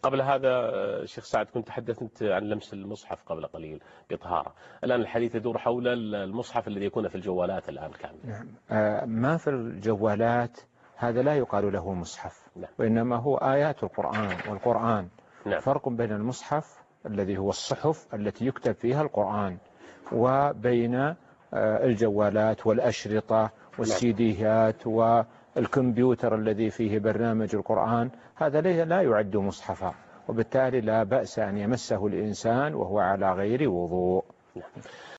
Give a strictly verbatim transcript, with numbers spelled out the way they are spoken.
قبل هذا شيخ سعد كنت تحدثت عن لمس المصحف قبل قليل بطهارة، الآن الحديث يدور حول المصحف الذي يكون في الجوالات الآن كامل. نعم. ما في الجوالات هذا لا يقال له مصحف. نعم. وإنما هو آيات القرآن، والقرآن نعم. فرق بين المصحف الذي هو الصحف التي يكتب فيها القرآن، وبين الجوالات والأشرطة والسيديات والكمبيوتر الذي فيه برنامج القرآن. هذا لا يعد مصحفا، وبالتالي لا بأس أن يمسه الإنسان وهو على غير وضوء.